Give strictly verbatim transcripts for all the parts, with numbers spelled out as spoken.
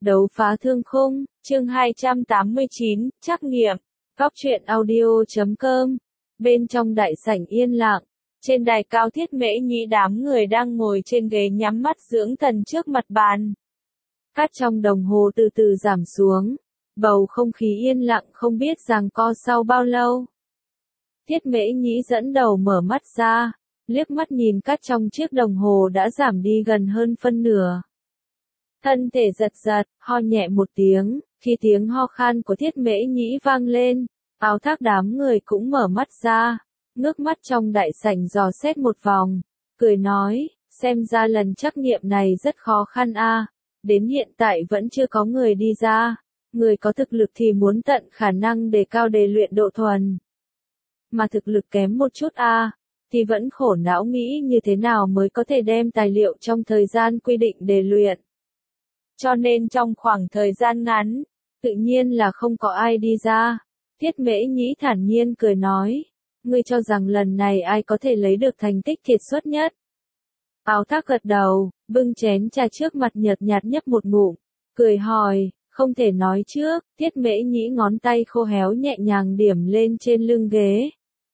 Đấu phá thương khung, chương hai trăm tám mươi chín, trắc nghiệm, Góc truyện audio chấm com. Bên trong đại sảnh yên lặng, trên đài cao Thiết Mễ Nhĩ đám người đang ngồi trên ghế nhắm mắt dưỡng thần trước mặt bàn. Cát trong đồng hồ từ từ giảm xuống, bầu không khí yên lặng không biết giằng co sau bao lâu. Thiết Mễ Nhĩ dẫn đầu mở mắt ra, liếc mắt nhìn cát trong chiếc đồng hồ đã giảm đi gần hơn phân nửa. Thân thể giật giật, ho nhẹ một tiếng, khi tiếng ho khan của Thiết Mễ Nhĩ vang lên, Áo Thác đám người cũng mở mắt ra, ngước mắt trong đại sảnh dò xét một vòng, cười nói, xem ra lần trắc nghiệm này rất khó khăn a, đến hiện tại vẫn chưa có người đi ra, người có thực lực thì muốn tận khả năng đề cao đề luyện độ thuần. Mà thực lực kém một chút a, thì vẫn khổ não nghĩ như thế nào mới có thể đem tài liệu trong thời gian quy định để luyện. Cho nên trong khoảng thời gian ngắn, tự nhiên là không có ai đi ra. Thiết Mễ Nhĩ thản nhiên cười nói, ngươi cho rằng lần này ai có thể lấy được thành tích kiệt xuất nhất. Áo Thác gật đầu, bưng chén trà trước mặt nhợt nhạt nhấp một ngụm, cười hỏi, không thể nói trước. Thiết Mễ Nhĩ ngón tay khô héo nhẹ nhàng điểm lên trên lưng ghế.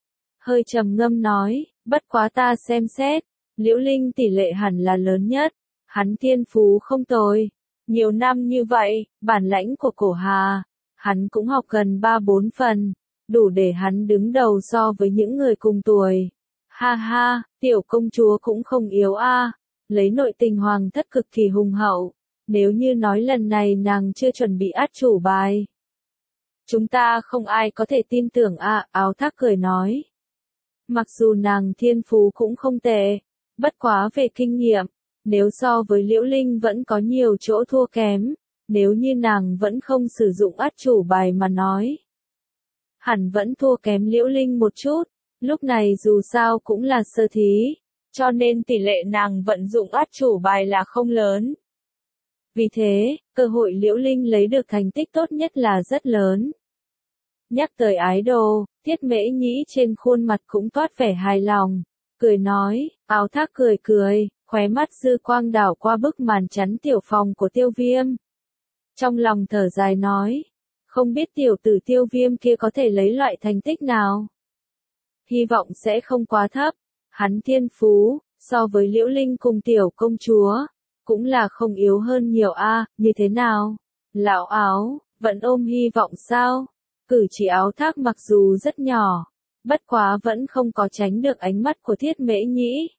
Hơi trầm ngâm nói, bất quá ta xem xét, Liễu Linh tỷ lệ hẳn là lớn nhất, hắn thiên phú không tồi. Nhiều năm như vậy, bản lãnh của Cổ Hà, hắn cũng học gần ba bốn phần, đủ để hắn đứng đầu so với những người cùng tuổi. Ha ha, tiểu công chúa cũng không yếu a, lấy nội tình hoàng thất cực kỳ hùng hậu, nếu như nói lần này nàng chưa chuẩn bị át chủ bài. Chúng ta không ai có thể tin tưởng a, Áo Thác cười nói. Mặc dù nàng thiên phú cũng không tệ, bất quá về kinh nghiệm, nếu so với Liễu Linh vẫn có nhiều chỗ thua kém, nếu như nàng vẫn không sử dụng át chủ bài mà nói. Hẳn vẫn thua kém Liễu Linh một chút, lúc này dù sao cũng là sơ thí, cho nên tỷ lệ nàng vận dụng át chủ bài là không lớn. Vì thế, cơ hội Liễu Linh lấy được thành tích tốt nhất là rất lớn. Nhắc tới ái đồ, Thiết Mễ Nhĩ trên khuôn mặt cũng toát vẻ hài lòng, cười nói, Áo Thác cười cười. Khóe mắt dư quang đảo qua bức màn chắn tiểu phòng của Tiêu Viêm. Trong lòng thở dài nói, không biết tiểu tử Tiêu Viêm kia có thể lấy loại thành tích nào. Hy vọng sẽ không quá thấp, hắn thiên phú, so với Liễu Linh cùng tiểu công chúa, cũng là không yếu hơn nhiều a, à, như thế nào? Lão Áo, vẫn ôm hy vọng sao? Cử chỉ Áo Thác mặc dù rất nhỏ, bất quá vẫn không có tránh được ánh mắt của Thiết Mễ Nhĩ.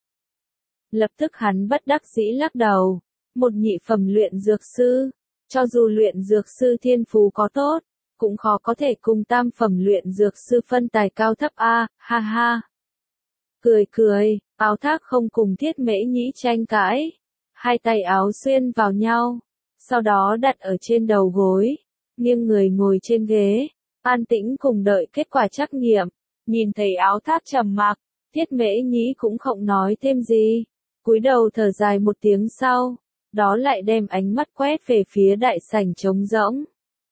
Lập tức hắn bất đắc dĩ lắc đầu, một nhị phẩm luyện dược sư, cho dù luyện dược sư thiên phú có tốt, cũng khó có thể cùng tam phẩm luyện dược sư phân tài cao thấp a, ha ha. Cười cười, Áo Thác không cùng Thiết Mễ Nhĩ tranh cãi, hai tay áo xuyên vào nhau, sau đó đặt ở trên đầu gối, nghiêng người ngồi trên ghế, an tĩnh cùng đợi kết quả trắc nghiệm. Nhìn thấy Áo Thác trầm mặc, Thiết Mễ Nhĩ cũng không nói thêm gì. Cúi đầu thở dài một tiếng sau, đó lại đem ánh mắt quét về phía đại sảnh trống rỗng.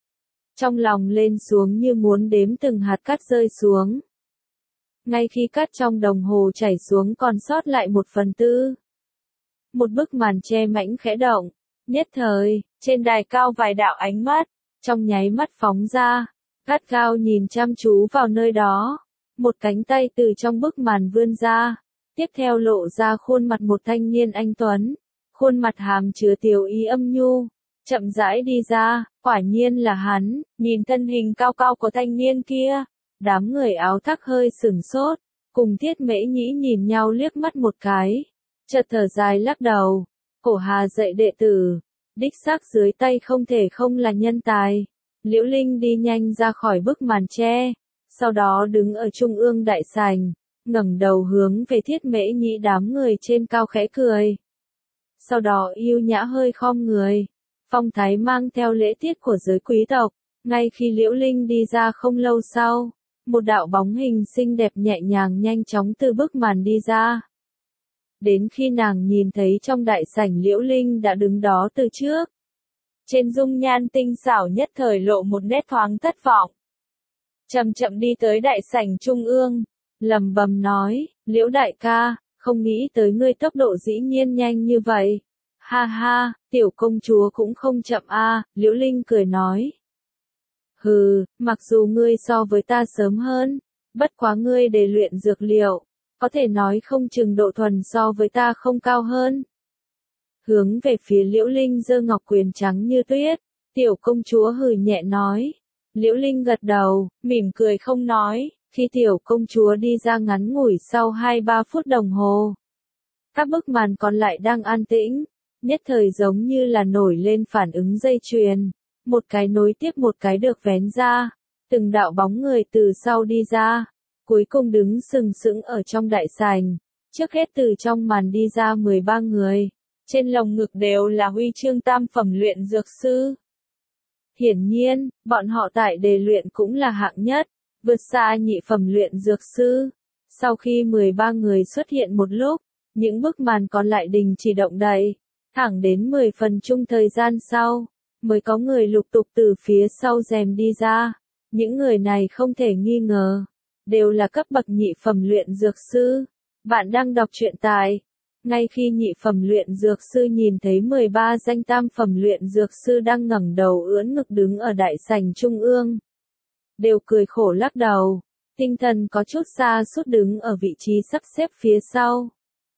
Trong lòng lên xuống như muốn đếm từng hạt cát rơi xuống. Ngay khi cát trong đồng hồ chảy xuống còn sót lại một phần tư. Một bức màn che mảnh khẽ động, nhất thời, trên đài cao vài đạo ánh mắt, trong nháy mắt phóng ra, gắt gao nhìn chăm chú vào nơi đó. Một cánh tay từ trong bức màn vươn ra. Tiếp theo lộ ra khuôn mặt một thanh niên anh tuấn, khuôn mặt hàm chứa tiểu ý âm nhu, chậm rãi đi ra, quả nhiên là hắn. Nhìn thân hình cao cao của thanh niên kia, đám người Áo Thác hơi sửng sốt, cùng Thiết Mễ Nhĩ nhìn nhau liếc mắt một cái, chợt thở dài lắc đầu. Cổ Hà dạy đệ tử, đích xác dưới tay không thể không là nhân tài. Liễu Linh đi nhanh ra khỏi bức màn che, sau đó đứng ở trung ương đại sảnh, ngẩng đầu hướng về Thiết Mễ Nhĩ đám người trên cao khẽ cười. Sau đó yêu nhã hơi khom người, phong thái mang theo lễ tiết của giới quý tộc. Ngay khi Liễu Linh đi ra không lâu sau, một đạo bóng hình xinh đẹp nhẹ nhàng nhanh chóng từ bức màn đi ra. Đến khi nàng nhìn thấy trong đại sảnh Liễu Linh đã đứng đó từ trước. Trên dung nhan tinh xảo nhất thời lộ một nét thoáng thất vọng. Chậm chậm đi tới đại sảnh trung ương, lẩm bẩm nói, Liễu đại ca, không nghĩ tới ngươi tốc độ dĩ nhiên nhanh như vậy. Ha ha, tiểu công chúa cũng không chậm a, Liễu Linh cười nói. Hừ, mặc dù ngươi so với ta sớm hơn, bất quá ngươi để luyện dược liệu, có thể nói không chừng độ thuần so với ta không cao hơn. Hướng về phía Liễu Linh giơ ngọc quyền trắng như tuyết, tiểu công chúa hừ nhẹ nói. Liễu Linh gật đầu, mỉm cười không nói, khi tiểu công chúa đi ra ngắn ngủi sau hai ba phút đồng hồ. Các bức màn còn lại đang an tĩnh, nhất thời giống như là nổi lên phản ứng dây chuyền, một cái nối tiếp một cái được vén ra, từng đạo bóng người từ sau đi ra, cuối cùng đứng sừng sững ở trong đại sảnh, trước hết từ trong màn đi ra mười ba người, trên lồng ngực đều là huy chương tam phẩm luyện dược sư. Hiển nhiên, bọn họ tại đề luyện cũng là hạng nhất, vượt xa nhị phẩm luyện dược sư. Sau khi mười ba người xuất hiện một lúc, những bức màn còn lại đình chỉ động đậy, thẳng đến mười phần chung thời gian sau, mới có người lục tục từ phía sau rèm đi ra. Những người này không thể nghi ngờ, đều là cấp bậc nhị phẩm luyện dược sư. Bạn đang đọc truyện tại. Ngay khi nhị phẩm luyện dược sư nhìn thấy mười ba danh tam phẩm luyện dược sư đang ngẩng đầu ưỡn ngực đứng ở đại sảnh trung ương, đều cười khổ lắc đầu, tinh thần có chút sa sút đứng ở vị trí sắp xếp phía sau.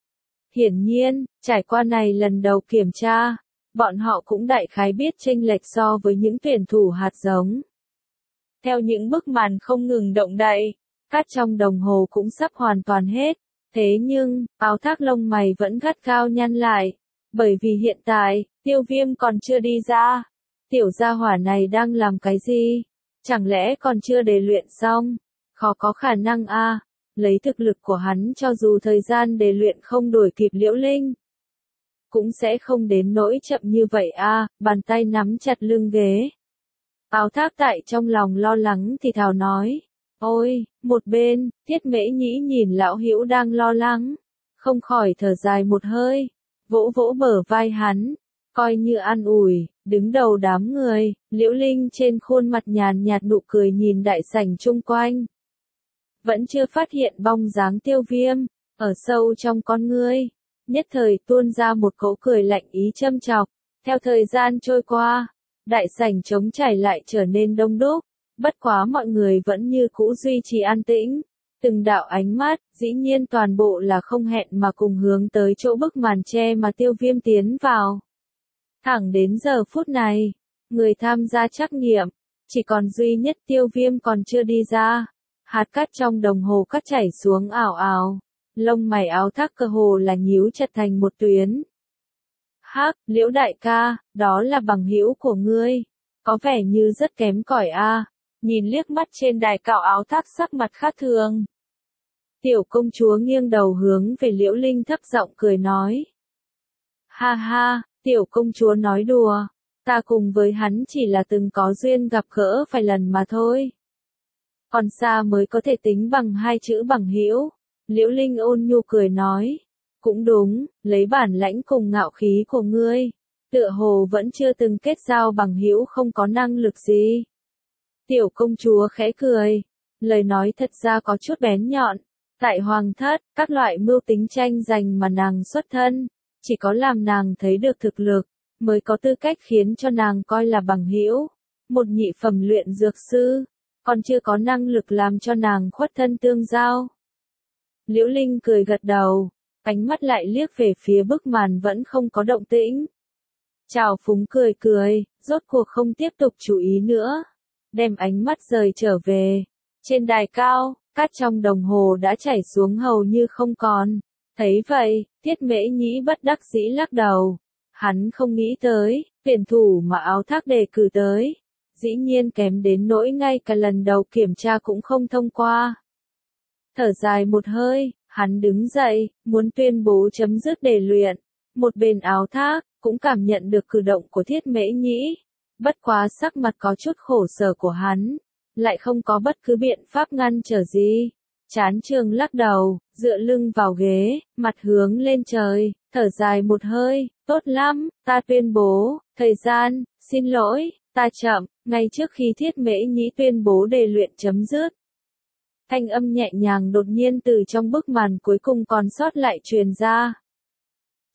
Hiển nhiên, trải qua này lần đầu kiểm tra, bọn họ cũng đại khái biết chênh lệch so với những tuyển thủ hạt giống. Theo những bức màn không ngừng động đậy, cát trong đồng hồ cũng sắp hoàn toàn hết. Thế nhưng, áo thác lông mày vẫn gắt gao nhăn lại, bởi vì hiện tại, Tiêu Viêm còn chưa đi ra. Tiểu gia hỏa này đang làm cái gì? Chẳng lẽ còn chưa đề luyện xong? Khó có khả năng a, lấy thực lực của hắn cho dù thời gian đề luyện không đuổi kịp Liễu Linh, cũng sẽ không đến nỗi chậm như vậy a, bàn tay nắm chặt lưng ghế. Áo thác tại trong lòng lo lắng thì thào nói. Ôi, một bên, Tiết Mễ Nhĩ nhìn lão hữu đang lo lắng, không khỏi thở dài một hơi, vỗ vỗ bờ vai hắn, coi như an ủi, đứng đầu đám người, Liễu Linh trên khuôn mặt nhàn nhạt nụ cười nhìn đại sảnh chung quanh. Vẫn chưa phát hiện bóng dáng Tiêu Viêm, ở sâu trong con ngươi, nhất thời tuôn ra một cỗ cười lạnh ý châm chọc. Theo thời gian trôi qua, đại sảnh trống trải lại trở nên đông đúc. Bất quá mọi người vẫn như cũ duy trì an tĩnh, từng đạo ánh mắt, dĩ nhiên toàn bộ là không hẹn mà cùng hướng tới chỗ bức màn che mà Tiêu Viêm tiến vào. Thẳng đến giờ phút này, người tham gia trắc nghiệm, chỉ còn duy nhất Tiêu Viêm còn chưa đi ra. Hạt cát trong đồng hồ cát chảy xuống ảo ảo, lông mày áo thác cơ hồ là nhíu chặt thành một tuyến. Hắc, Liễu đại ca, đó là bằng hữu của ngươi, có vẻ như rất kém cỏi a. Nhìn liếc mắt trên đài cao áo thác sắc mặt khác thường. Tiểu công chúa nghiêng đầu hướng về Liễu Linh thấp giọng cười nói. Ha ha, tiểu công chúa nói đùa, ta cùng với hắn chỉ là từng có duyên gặp gỡ vài lần mà thôi. Còn xa mới có thể tính bằng hai chữ bằng hữu. Liễu Linh ôn nhu cười nói. Cũng đúng, lấy bản lãnh cùng ngạo khí của ngươi, tựa hồ vẫn chưa từng kết giao bằng hữu không có năng lực gì. Tiểu công chúa khẽ cười, lời nói thật ra có chút bén nhọn. Tại hoàng thất, các loại mưu tính tranh giành mà nàng xuất thân, chỉ có làm nàng thấy được thực lực, mới có tư cách khiến cho nàng coi là bằng hữu. Một nhị phẩm luyện dược sư, còn chưa có năng lực làm cho nàng khuất thân tương giao. Liễu Linh cười gật đầu, ánh mắt lại liếc về phía bức màn vẫn không có động tĩnh. Trào phúng cười cười, rốt cuộc không tiếp tục chú ý nữa. Đem ánh mắt rời trở về. Trên đài cao, cát trong đồng hồ đã chảy xuống hầu như không còn. Thấy vậy, Tiết Mễ Nhĩ bất đắc dĩ lắc đầu. Hắn không nghĩ tới, tuyển thủ mà áo thác đề cử tới, dĩ nhiên kém đến nỗi ngay cả lần đầu kiểm tra cũng không thông qua. Thở dài một hơi, hắn đứng dậy, muốn tuyên bố chấm dứt đề luyện. Một bên áo thác, cũng cảm nhận được cử động của Thiết Mễ Nhĩ. Bất quá sắc mặt có chút khổ sở của hắn, lại không có bất cứ biện pháp ngăn trở gì. Chán trường lắc đầu, dựa lưng vào ghế, mặt hướng lên trời, thở dài một hơi, tốt lắm, ta tuyên bố, thời gian, xin lỗi, ta chậm, ngay trước khi Thiết Mễ Nhĩ tuyên bố đề luyện chấm dứt. Thanh âm nhẹ nhàng đột nhiên từ trong bức màn cuối cùng còn sót lại truyền ra.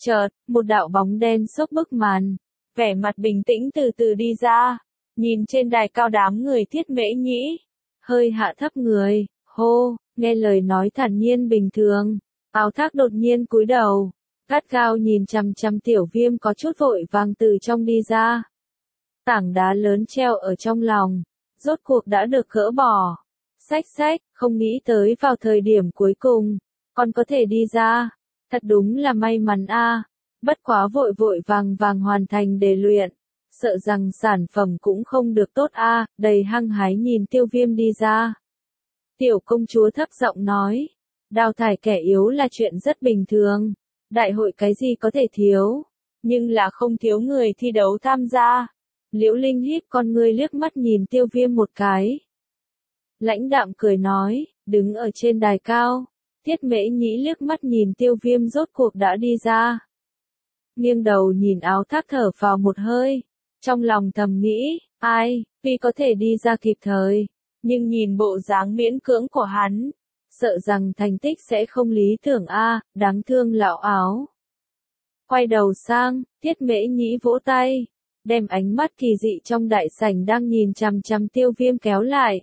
Chợt, một đạo bóng đen xốc bức màn, vẻ mặt bình tĩnh từ từ đi ra, nhìn trên đài cao đám người Thiết Mễ Nhĩ, hơi hạ thấp người, hô, nghe lời nói thản nhiên bình thường, Áo Thác đột nhiên cúi đầu, gắt gao nhìn chằm chằm Tiểu Viêm có chút vội vàng từ trong đi ra. Tảng đá lớn treo ở trong lòng, rốt cuộc đã được gỡ bỏ. Xách xách, không nghĩ tới vào thời điểm cuối cùng, còn có thể đi ra. Thật đúng là may mắn a. Bất quá vội vội vàng vàng hoàn thành đề luyện, sợ rằng sản phẩm cũng không được tốt a. Đầy hăng hái nhìn Tiêu Viêm đi ra. Tiểu công chúa thấp giọng nói, đào thải kẻ yếu là chuyện rất bình thường, đại hội cái gì có thể thiếu, nhưng là không thiếu người thi đấu tham gia. Liễu Linh híp con ngươi liếc mắt nhìn Tiêu Viêm một cái. Lãnh đạm cười nói, đứng ở trên đài cao, Thiết Mễ Nhĩ liếc mắt nhìn Tiêu Viêm rốt cuộc đã đi ra. Nghiêng đầu nhìn Áo Thác thở vào một hơi, trong lòng thầm nghĩ, ai, vì có thể đi ra kịp thời, nhưng nhìn bộ dáng miễn cưỡng của hắn, sợ rằng thành tích sẽ không lý tưởng a, đáng thương lão Áo. Quay đầu sang, Thiết Mễ Nhĩ vỗ tay, đem ánh mắt kỳ dị trong đại sảnh đang nhìn chằm chằm Tiêu Viêm kéo lại.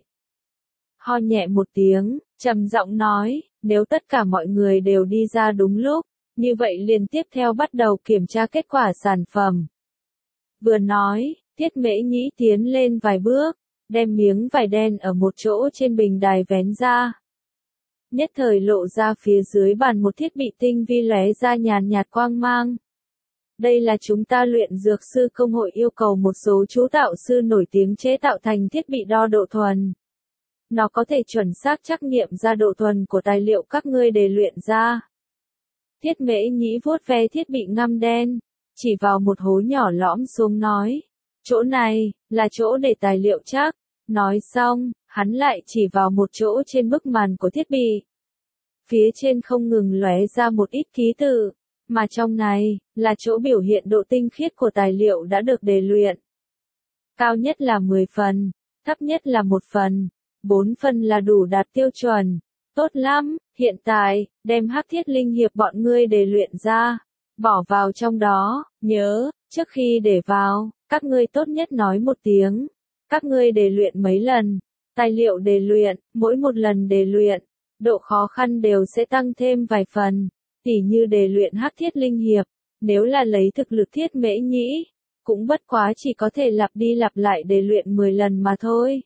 Ho nhẹ một tiếng, trầm giọng nói, nếu tất cả mọi người đều đi ra đúng lúc, như vậy liền tiếp theo bắt đầu kiểm tra kết quả sản phẩm. Vừa nói, Thiết Mễ Nhĩ tiến lên vài bước, đem miếng vải đen ở một chỗ trên bình đài vén ra. Nhất thời lộ ra phía dưới bàn một thiết bị tinh vi lóe ra nhàn nhạt quang mang. Đây là chúng ta luyện dược sư công hội yêu cầu một số chú tạo sư nổi tiếng chế tạo thành thiết bị đo độ thuần. Nó có thể chuẩn xác trắc nghiệm ra độ thuần của tài liệu các ngươi để luyện ra. Thiết Mễ Nhĩ vuốt ve thiết bị ngăm đen, chỉ vào một hố nhỏ lõm xuống nói, chỗ này, là chỗ để tài liệu chắc. Nói xong, hắn lại chỉ vào một chỗ trên bức màn của thiết bị. Phía trên không ngừng lóe ra một ít ký tự, mà trong này, là chỗ biểu hiện độ tinh khiết của tài liệu đã được đề luyện. Cao nhất là mười phần, thấp nhất là một phần, bốn phần là đủ đạt tiêu chuẩn. Tốt lắm, hiện tại, đem Hắc Thiết Linh Hiệp bọn ngươi đề luyện ra, bỏ vào trong đó, nhớ, trước khi để vào, các ngươi tốt nhất nói một tiếng, các ngươi đề luyện mấy lần, tài liệu đề luyện, mỗi một lần đề luyện, độ khó khăn đều sẽ tăng thêm vài phần, tỉ như đề luyện Hắc Thiết Linh Hiệp, nếu là lấy thực lực Thiết Mễ Nhĩ, cũng bất quá chỉ có thể lặp đi lặp lại đề luyện mười lần mà thôi.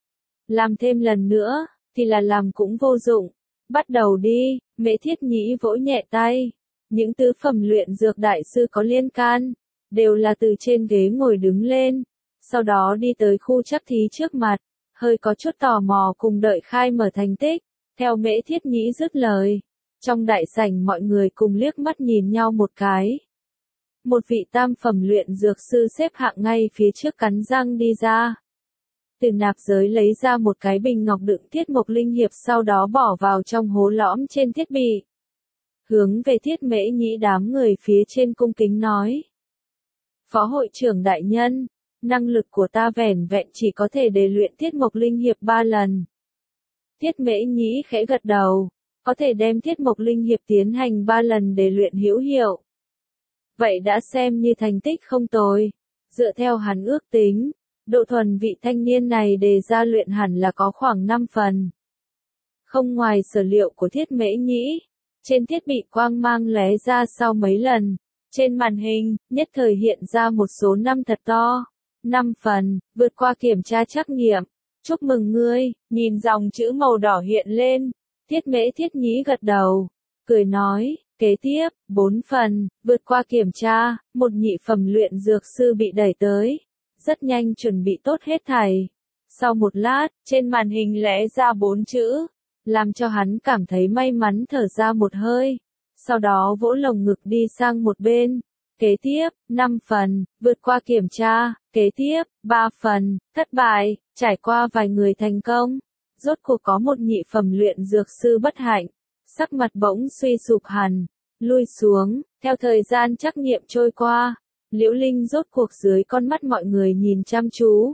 Làm thêm lần nữa, thì là làm cũng vô dụng. Bắt đầu đi, Mễ Thiết Nhĩ vỗ nhẹ tay. Những tứ phẩm luyện dược đại sư có liên can, đều là từ trên ghế ngồi đứng lên, sau đó đi tới khu chắc thí trước mặt, hơi có chút tò mò cùng đợi khai mở thành tích. Theo Mễ Thiết Nhĩ dứt lời, trong đại sảnh mọi người cùng liếc mắt nhìn nhau một cái. Một vị tam phẩm luyện dược sư xếp hạng ngay phía trước cắn răng đi ra. Từ nạp giới lấy ra một cái bình ngọc đựng Thiết Mộc Linh Hiệp, sau đó bỏ vào trong hố lõm trên thiết bị. Hướng về Thiết Mễ Nhĩ đám người phía trên cung kính nói. Phó hội trưởng đại nhân, năng lực của ta vẻn vẹn chỉ có thể đề luyện Thiết Mộc Linh Hiệp ba lần. Thiết Mễ Nhĩ khẽ gật đầu, có thể đem Thiết Mộc Linh Hiệp tiến hành ba lần để luyện hữu hiệu. Vậy đã xem như thành tích không tồi. Dựa theo hắn ước tính, độ thuần vị thanh niên này đề ra luyện hẳn là có khoảng năm phần. Không ngoài sở liệu của Thiết Mễ Nhĩ, trên thiết bị quang mang lóe ra sau mấy lần, trên màn hình, nhất thời hiện ra một số năm thật to. năm phần, vượt qua kiểm tra trắc nghiệm. Chúc mừng ngươi, nhìn dòng chữ màu đỏ hiện lên. Thiết Mễ Thiết Nhĩ gật đầu, cười nói, kế tiếp, bốn phần, vượt qua kiểm tra, một nhị phẩm luyện dược sư bị đẩy tới. Rất nhanh chuẩn bị tốt hết thảy. Sau một lát, trên màn hình lóe ra bốn chữ, làm cho hắn cảm thấy may mắn thở ra một hơi. Sau đó vỗ lồng ngực đi sang một bên. Kế tiếp, năm phần, vượt qua kiểm tra. Kế tiếp, ba phần, thất bại, trải qua vài người thành công. Rốt cuộc có một nhị phẩm luyện dược sư bất hạnh. Sắc mặt bỗng suy sụp hẳn, lui xuống, theo thời gian trắc nghiệm trôi qua. Liễu Linh rốt cuộc dưới con mắt mọi người nhìn chăm chú.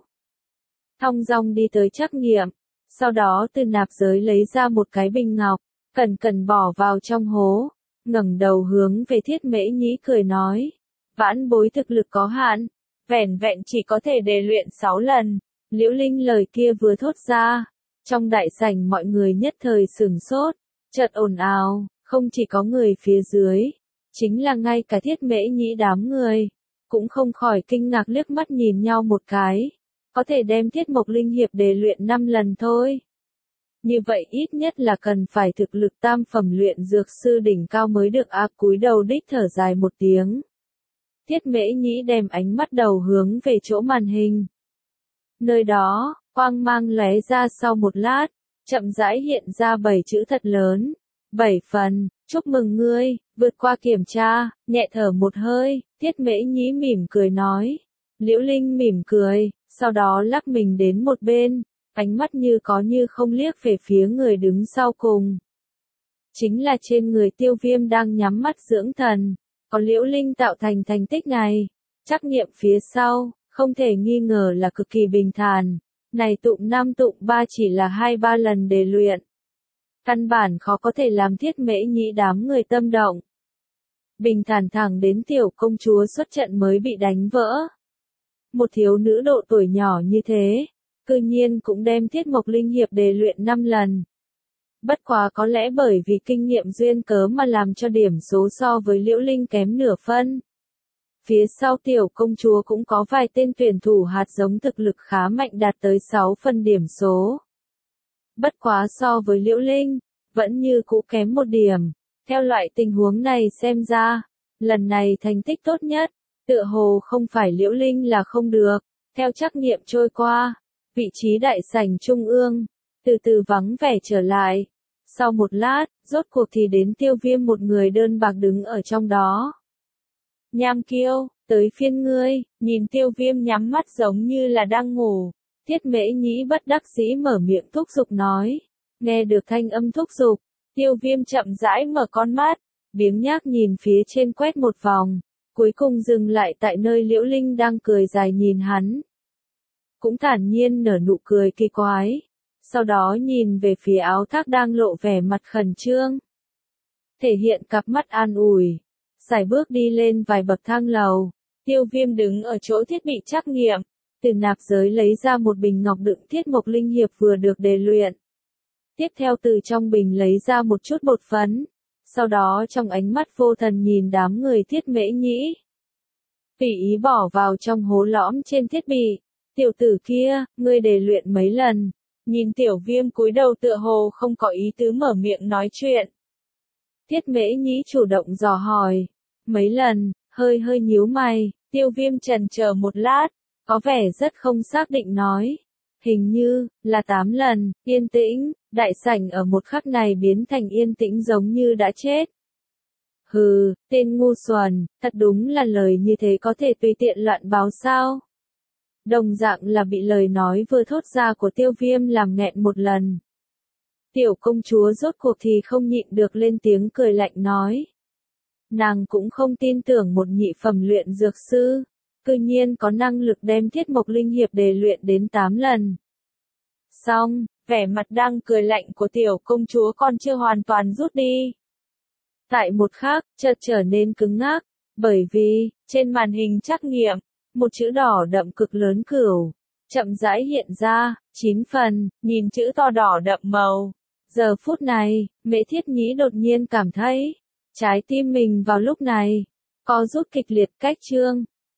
Thong dong đi tới trắc nghiệm, sau đó từ nạp giới lấy ra một cái bình ngọc, cẩn cẩn bỏ vào trong hố. ngẩng đầu hướng về Thiết Mễ Nhĩ cười nói. Vãn bối thực lực có hạn, vẻn vẹn chỉ có thể đề luyện sáu lần. Liễu Linh lời kia vừa thốt ra, trong đại sảnh mọi người nhất thời sửng sốt, chợt ồn ào, không chỉ có người phía dưới, chính là ngay cả Thiết Mễ Nhĩ đám người, cũng không khỏi kinh ngạc liếc mắt nhìn nhau một cái, có thể đem Thiết Mộc Linh Hiệp đề luyện năm lần thôi. Như vậy ít nhất là cần phải thực lực tam phẩm luyện dược sư đỉnh cao mới được. A cúi đầu đích thở dài một tiếng. Thiết Mễ Nhĩ đem ánh mắt đầu hướng về chỗ màn hình. Nơi đó, quang mang lóe ra sau một lát, chậm rãi hiện ra bảy chữ thật lớn. Bảy phần, chúc mừng ngươi, vượt qua kiểm tra, nhẹ thở một hơi, Thiết Mễ Nhĩ mỉm cười nói. Liễu Linh mỉm cười, sau đó lắc mình đến một bên, ánh mắt như có như không liếc về phía người đứng sau cùng. Chính là trên người Tiêu Viêm đang nhắm mắt dưỡng thần, có Liễu Linh tạo thành thành tích này, trắc nghiệm phía sau, không thể nghi ngờ là cực kỳ bình thản, này tụng năm tụng ba chỉ là hai ba lần để luyện. Căn bản khó có thể làm Thiết Mễ Nhĩ đám người tâm động. Bình thản thẳng đến tiểu công chúa xuất trận mới bị đánh vỡ. Một thiếu nữ độ tuổi nhỏ như thế, cư nhiên cũng đem Thiết Mộc Linh Hiệp đề luyện năm lần. Bất quá có lẽ bởi vì kinh nghiệm duyên cớ mà làm cho điểm số so với Liễu Linh kém nửa phân. Phía sau tiểu công chúa cũng có vài tên tuyển thủ hạt giống thực lực khá mạnh đạt tới sáu phần điểm số. Bất quá so với Liễu Linh, vẫn như cũ kém một điểm. Theo loại tình huống này xem ra, lần này thành tích tốt nhất, tựa hồ không phải Liễu Linh là không được. Theo trắc nghiệm trôi qua, vị trí đại sảnh trung ương, từ từ vắng vẻ trở lại. Sau một lát, rốt cuộc thì đến Tiêu Viêm một người đơn bạc đứng ở trong đó. Nham Kiêu, tới phiên ngươi, nhìn Tiêu Viêm nhắm mắt giống như là đang ngủ. Thiết Mễ Nhĩ bất đắc dĩ mở miệng thúc giục nói. Nghe được thanh âm thúc giục, Tiêu Viêm chậm rãi mở con mắt, biếng nhác nhìn phía trên quét một vòng, cuối cùng dừng lại tại nơi Liễu Linh đang cười dài nhìn hắn. Cũng thản nhiên nở nụ cười kỳ quái, sau đó nhìn về phía Áo Thác đang lộ vẻ mặt khẩn trương. Thể hiện cặp mắt an ủi, sải bước đi lên vài bậc thang lầu, Tiêu Viêm đứng ở chỗ thiết bị trắc nghiệm, từ nạp giới lấy ra một bình ngọc đựng Thiết Mộc Linh Hiệp vừa được đề luyện. Tiếp theo từ trong bình lấy ra một chút bột phấn, sau đó trong ánh mắt vô thần nhìn đám người Thiết Mễ Nhĩ. Tùy ý bỏ vào trong hố lõm trên thiết bị. Tiểu tử kia, ngươi đề luyện mấy lần, nhìn Tiểu Viêm cúi đầu tựa hồ không có ý tứ mở miệng nói chuyện. Thiết Mễ Nhĩ chủ động dò hỏi, mấy lần, hơi hơi nhíu mày, Tiêu Viêm chần chờ một lát, có vẻ rất không xác định nói. Hình như, là tám lần, yên tĩnh, đại sảnh ở một khắc này biến thành yên tĩnh giống như đã chết. Hừ, tên ngu xuẩn, thật đúng là lời như thế có thể tùy tiện loạn báo sao. Đồng dạng là bị lời nói vừa thốt ra của Tiêu Viêm làm nghẹn một lần. Tiểu công chúa rốt cuộc thì không nhịn được lên tiếng cười lạnh nói. Nàng cũng không tin tưởng một nhị phẩm luyện dược sư, cư nhiên có năng lực đem Thiết Mộc Linh Hiệp đề luyện đến tám lần. Xong, vẻ mặt đang cười lạnh của tiểu công chúa còn chưa hoàn toàn rút đi. Tại một khắc, chợt trở nên cứng ngắc, bởi vì, trên màn hình trắc nghiệm, một chữ đỏ đậm cực lớn cửu, chậm rãi hiện ra, chín phần, nhìn chữ to đỏ đậm màu. Giờ phút này, Mễ Thiết Nhĩ đột nhiên cảm thấy, trái tim mình vào lúc này, co rút kịch liệt cách chương.